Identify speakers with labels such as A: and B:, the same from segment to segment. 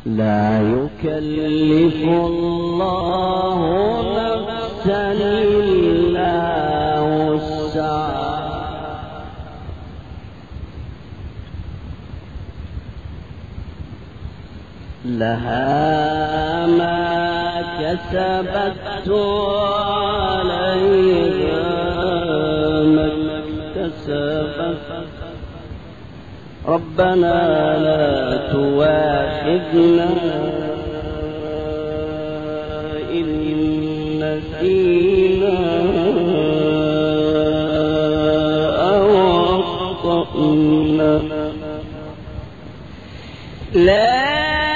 A: لا يكلف الله نفسا إلا وسعها لها ما كسبت وعليها ما اكتسبت ربنا لا تواخذنا إن نسينا أو أخطأنا لا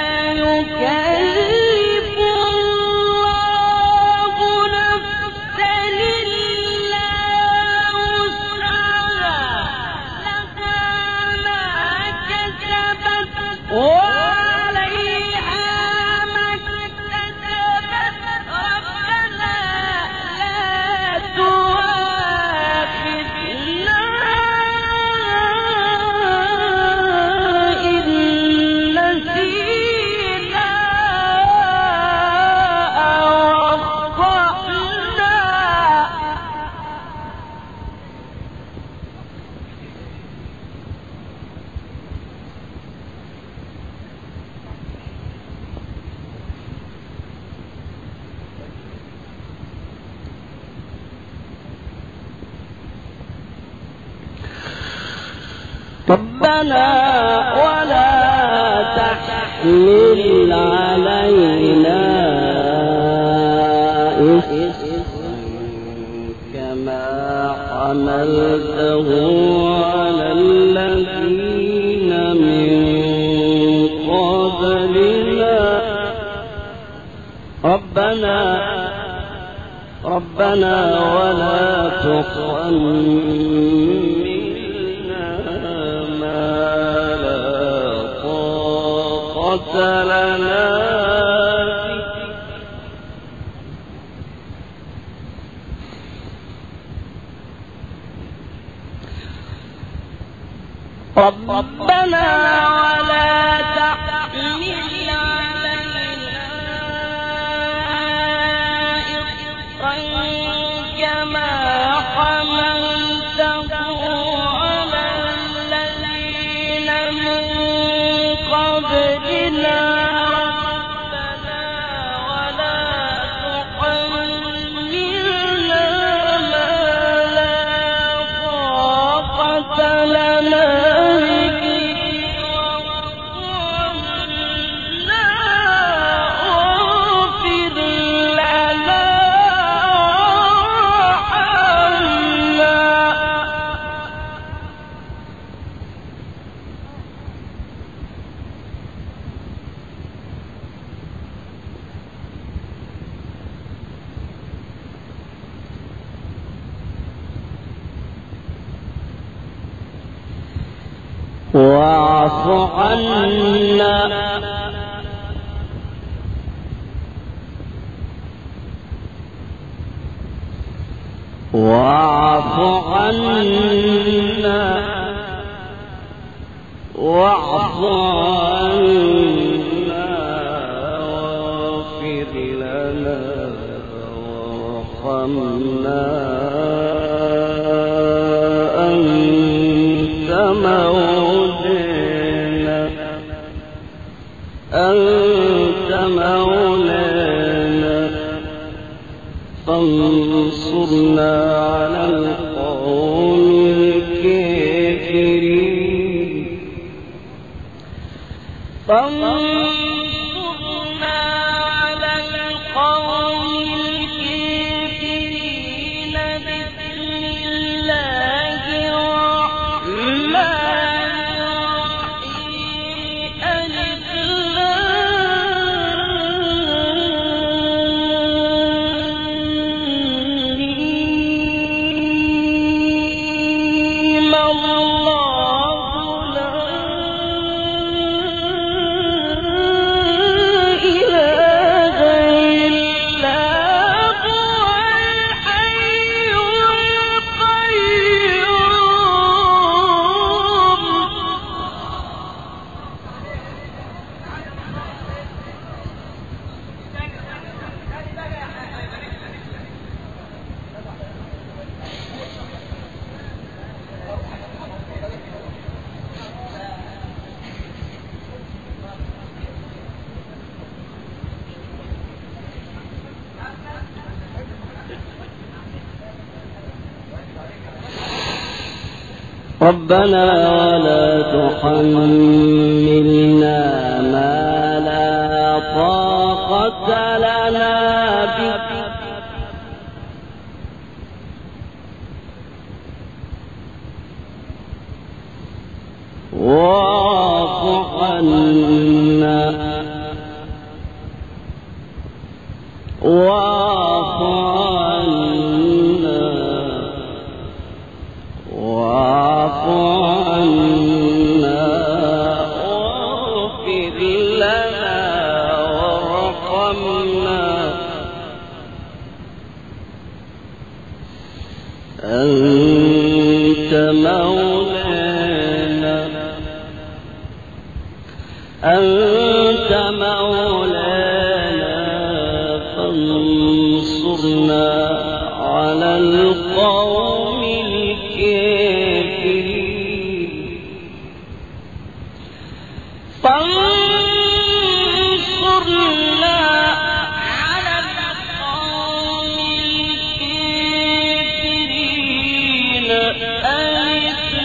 A: ربنا ولا تحمل علينا إصرا كما حملته على الذين من قبلنا ربنا ولا تحملنا ما لا طاقة لنا ربنا ولا تحمل علينا إصرا كما حملته على الذين من قبلنا ربنا ولا تحملنا ما لا طاقة لنا واعف عنا واعف عنا واعف عنا واغفر لنا وارحمنا أنت مولانا فانصرنا على القوم الكافرين فانصرنا على القوم الكافرين بسم الله الرحمن الرحيم الله لا
B: ربنا ولا تحملنا ما لا طاقة لنا به واعف عنا واعف عنا واعف عنا واغفر لنا وارحمنا أنت مولانا فانصرنا على القوم الكافرين فانصرنا على القوم الكافرين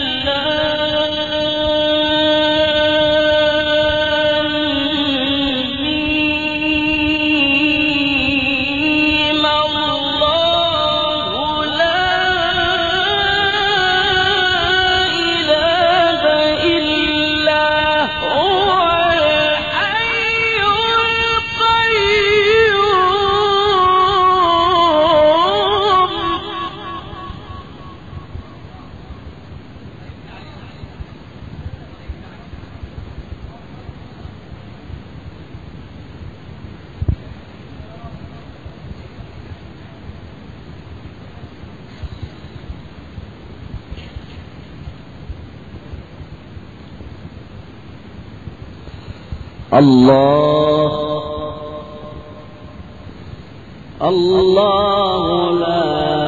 B: الله لا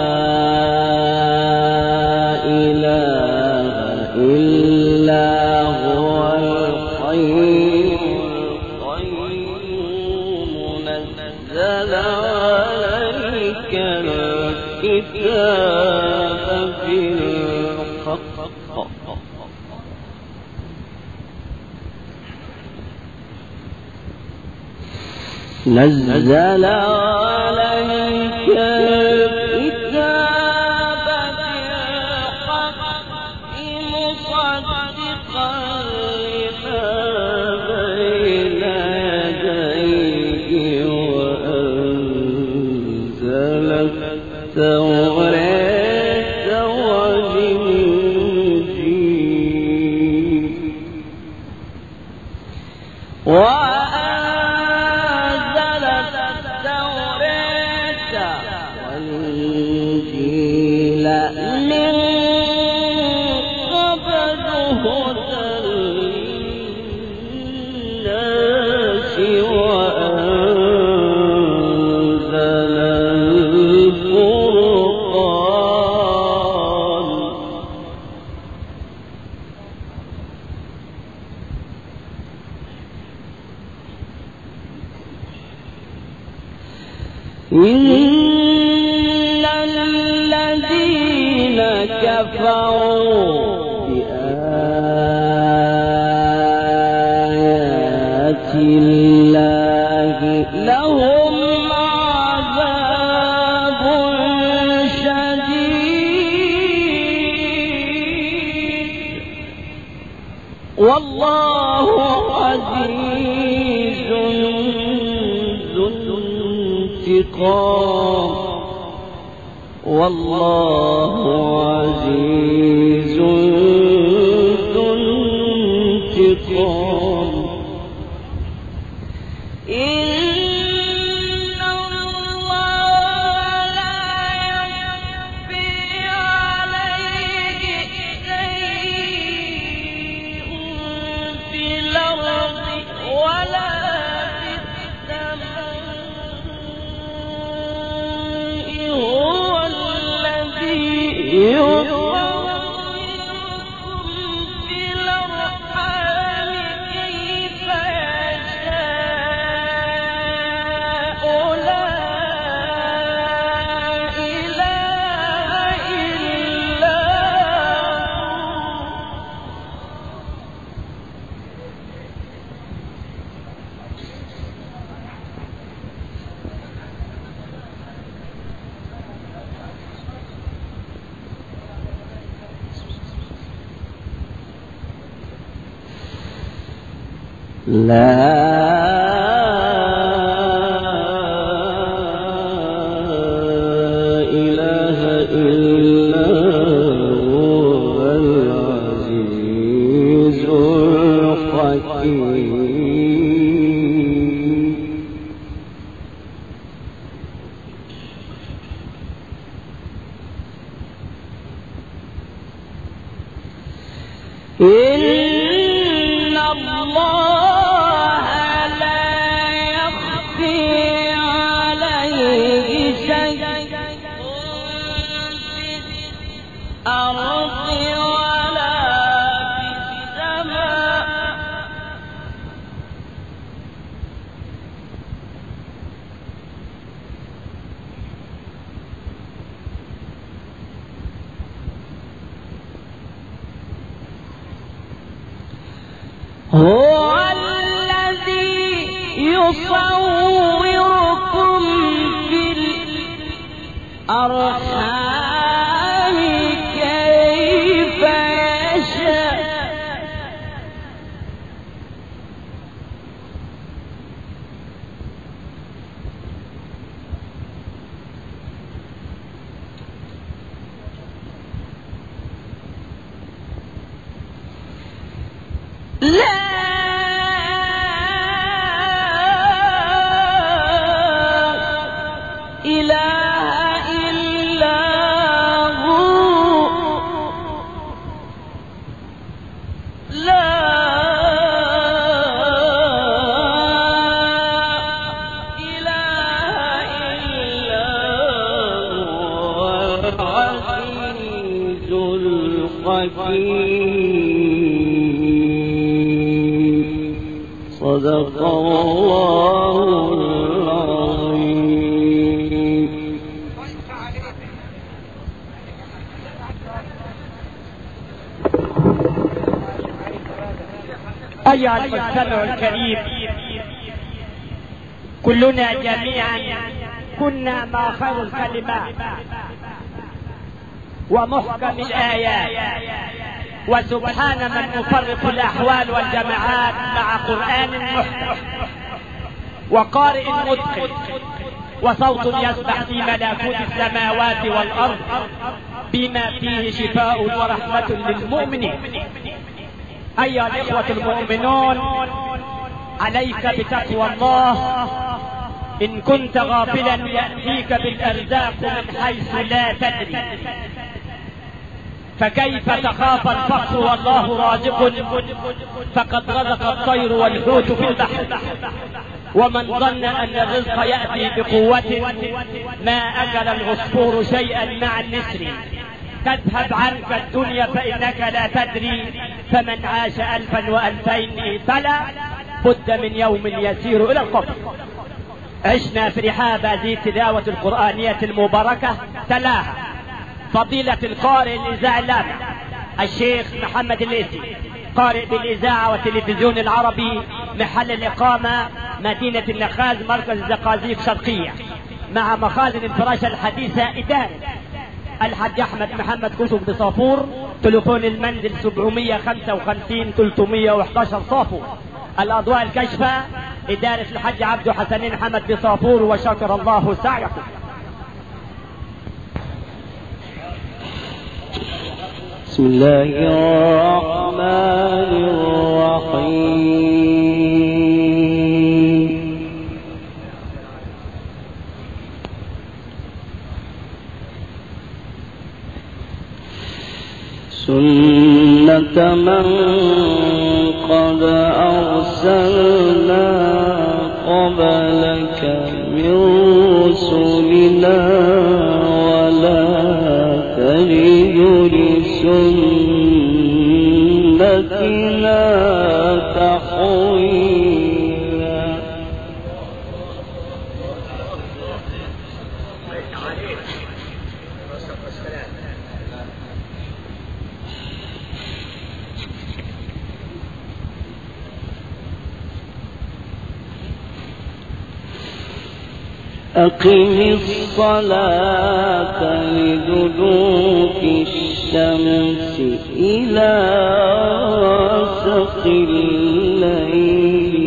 B: إله إلا هو الحي القيوم نزل عليك الكتاب بالحق نزل عليك الكتاب بالحق مصدقا لما بين يديه وأنزل التوراة والإنجيل من قبل هدى للناس وأنزل الفرقان إن الذين كفروا بآيات الله لهم عذاب شديد والله عزيز ذو انتقام والله عزيز ذو انتقام إن الله لا يخفي عليه شيء في الأرض ولا في السماء هو الذي يصوركم في الأرحام كيف يشاء لا إله إلا هو هو الذي يصوركم في الأرحام كيف يشاء لا إله إلا هو لا إله إلا هو العزيز الحكيم صدق الله العظيم.
C: أيها المستمع الكريم، كلنا جميعا كنا ما خير الكلمات ومحكم الآيات، وسبحان من يفرق الأحوال والجماعات مع قرآن محكم وقارئ متقن وصوت يسبح في ملكوت السماوات والأرض بما فيه شفاء ورحمة للمؤمنين. أيها الإخوة المؤمنون، عليك بتقوى الله. إن كنت غافلا يأتيك بالأرزاق من حيث لا تدري، فكيف تخاف الفقر والله رازق؟ فقد رزق الطير والحوت في البحر. ومن ظن أن الرزق يأتي بقوة ما أكل العصفور شيئا مع النسر. تذهب عنك الدنيا فإنك لا تدري، فمن عاش 1000 و2000 فلا بد من يوم يسير إلى القبر. عشنا في رحاب هذه التلاوة القرآنية المباركة تلاها فضيلة القارئ الإذاعي اللامع الشيخ محمد الليثي، قارئ بالإذاعة والتلفزيون العربي، محل الإقامة مدينة النخاز، مركز الزقازيق شرقية، مع مخازن الفراشة الحديثة إدارة الحاج أحمد محمد كتب بصافور. تليفون المنزل 755 311 صافور. الأضواء الكشفة إدارة الحاج عبد حسنين حمد بصافور، وشكر الله سعيكم.
B: بسم الله الرحمن الرحيم. سنة من قد أرسلنا قبلك من رسلنا ولا تجد لسنتنا تحويلا. أقم الصلاة لدلوك الشمس إلى غسق الليل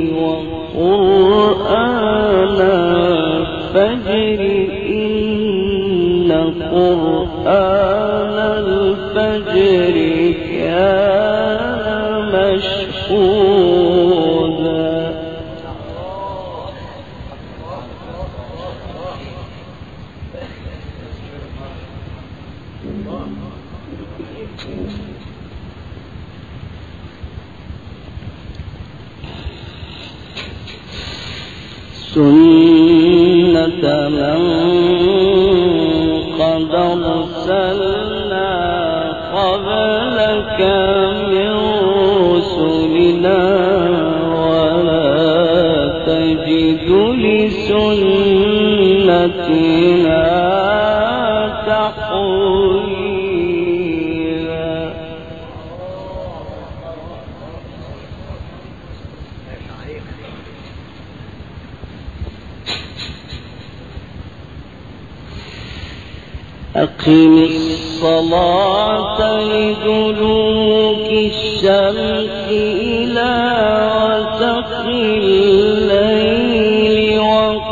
B: سنة من قد أرسلنا قبلك من رسلنا ولا تجد لسنتنا تحويلا. أقم الصلاة لدلوك الشمس إلى غسق الليل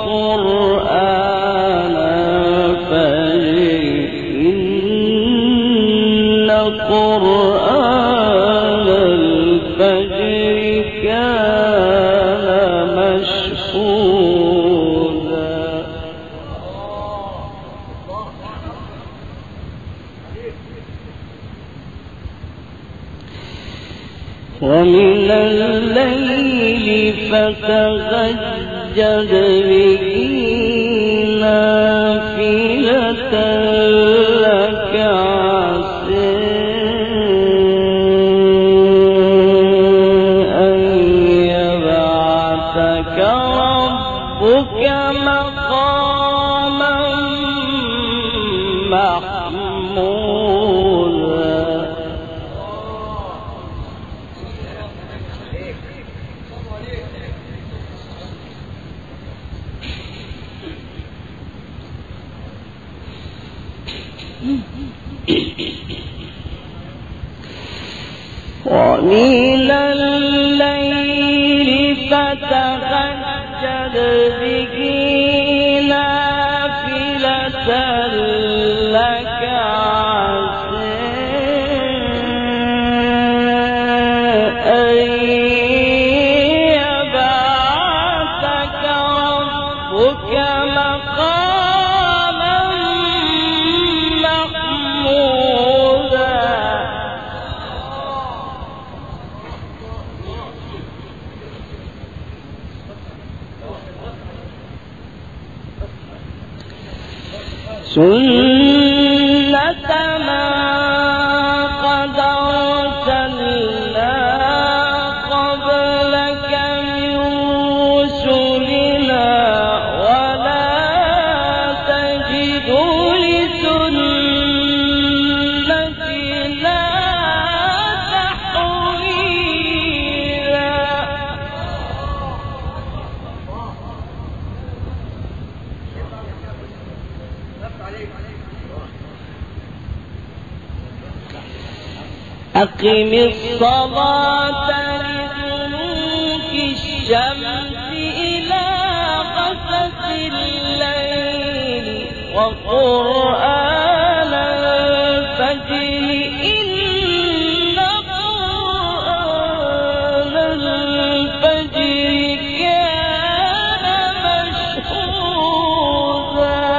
B: وقرآن الفجر إن قرآن الفجر كان مشهودا. ومن الليل فتهجد به نافلة لك عسى أن يبعثك ربك مقاما محمودا. ومن الليل فتهجد به نافلة لك عسى أن يبعثك ربك مقاما محمودا. سنة من قد أرسلنا قبلك من رسلنا ولا تجد لسنتنا تحويلا. أقم الصلاة لدلوك الشمس إلى غسق الليل وقرآن الفجر إن قرآن الفجر كان مشهودا.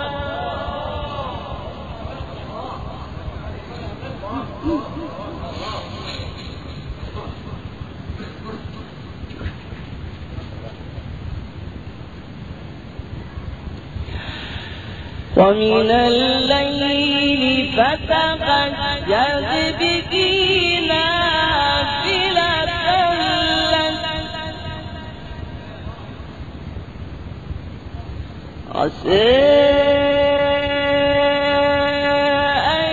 B: ومن الليل فتهجد به نافلة لك عسى أن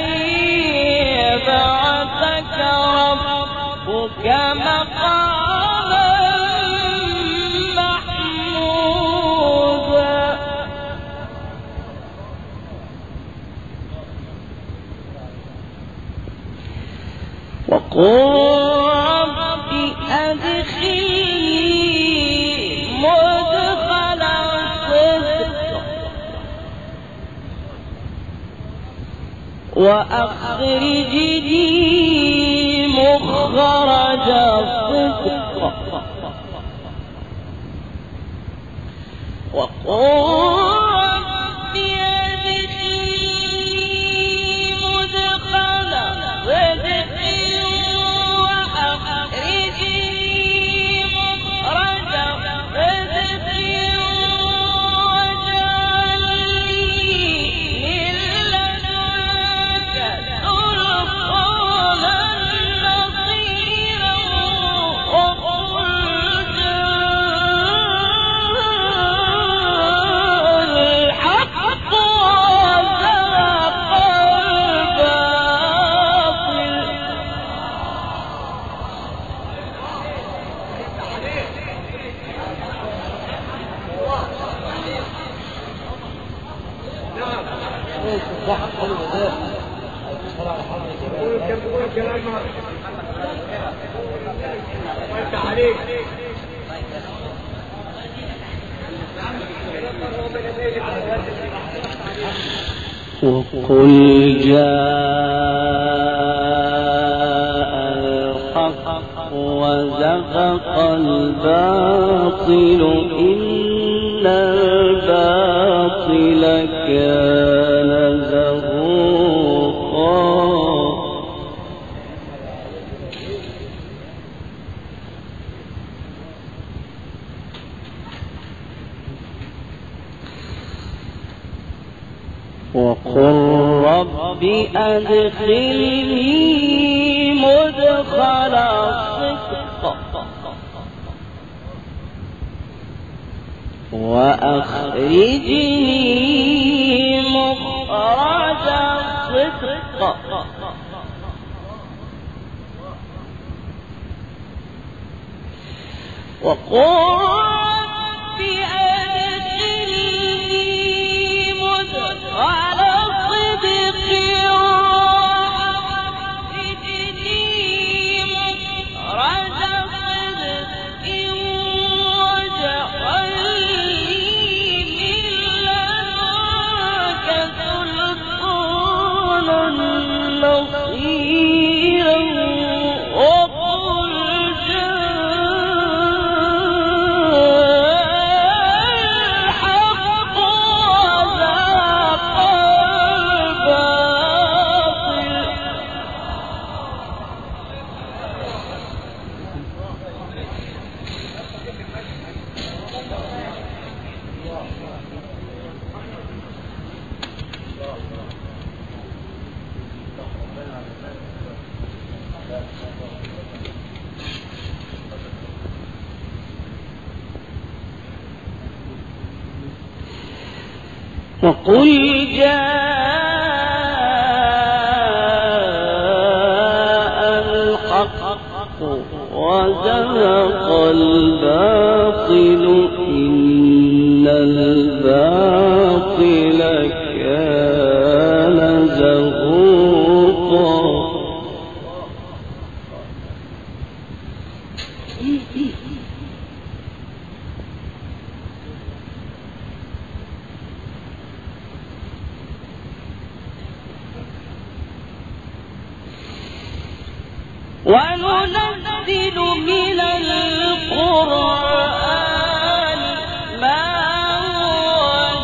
B: يبعثك ربك مقاما محمودا. وقل رب أدخلني مدخل صدق وأخرجني مخرج صدق. وقل وقل جاء الحق وزهق الباطل إن الباطل كان زهوقا وقل رب أدخلني مدخل صدق وأخرجني مخرج صدق وقل رب أدخلني مدخل صدق وأخرجني مخرج صدق واجعل لي من لدنك سلطانا نصيرا وقل الحق وزهق الباطل وقل جاء الحق وزهق الباطل إن الباطل كان زهوقا وننزل من القرآن ما هو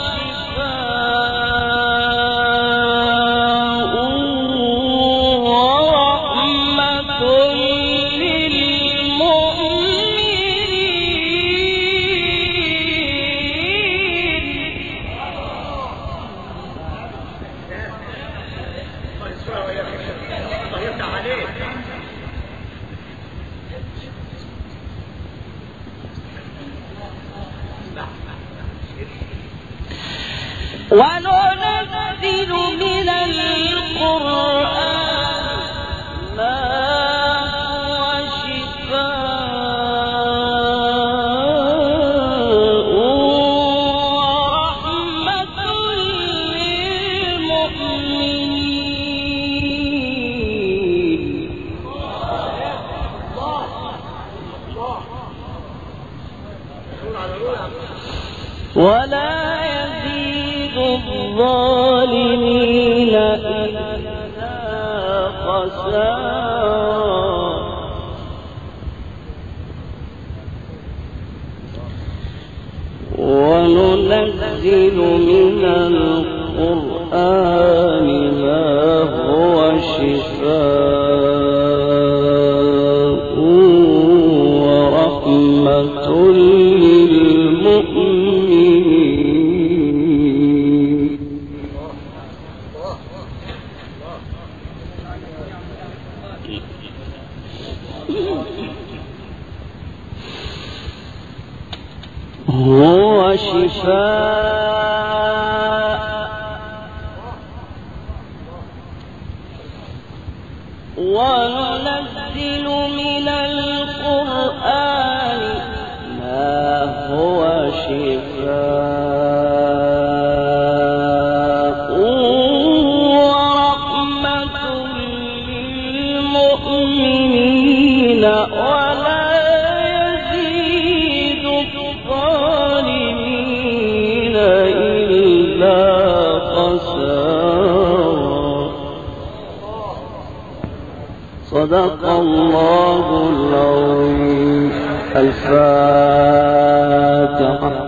B: شفاء ورحمة وننزل من القرآن ما هو شفاء ورحمة للمؤمنين ولا يزيد الظالمين إلا خسارا وننزل من القرآن ما هو شفاء ورحمة للمؤمنين هو شفاء وننزل من القرآن ما هو شفاء صدق الله العظيم. الفاتحة.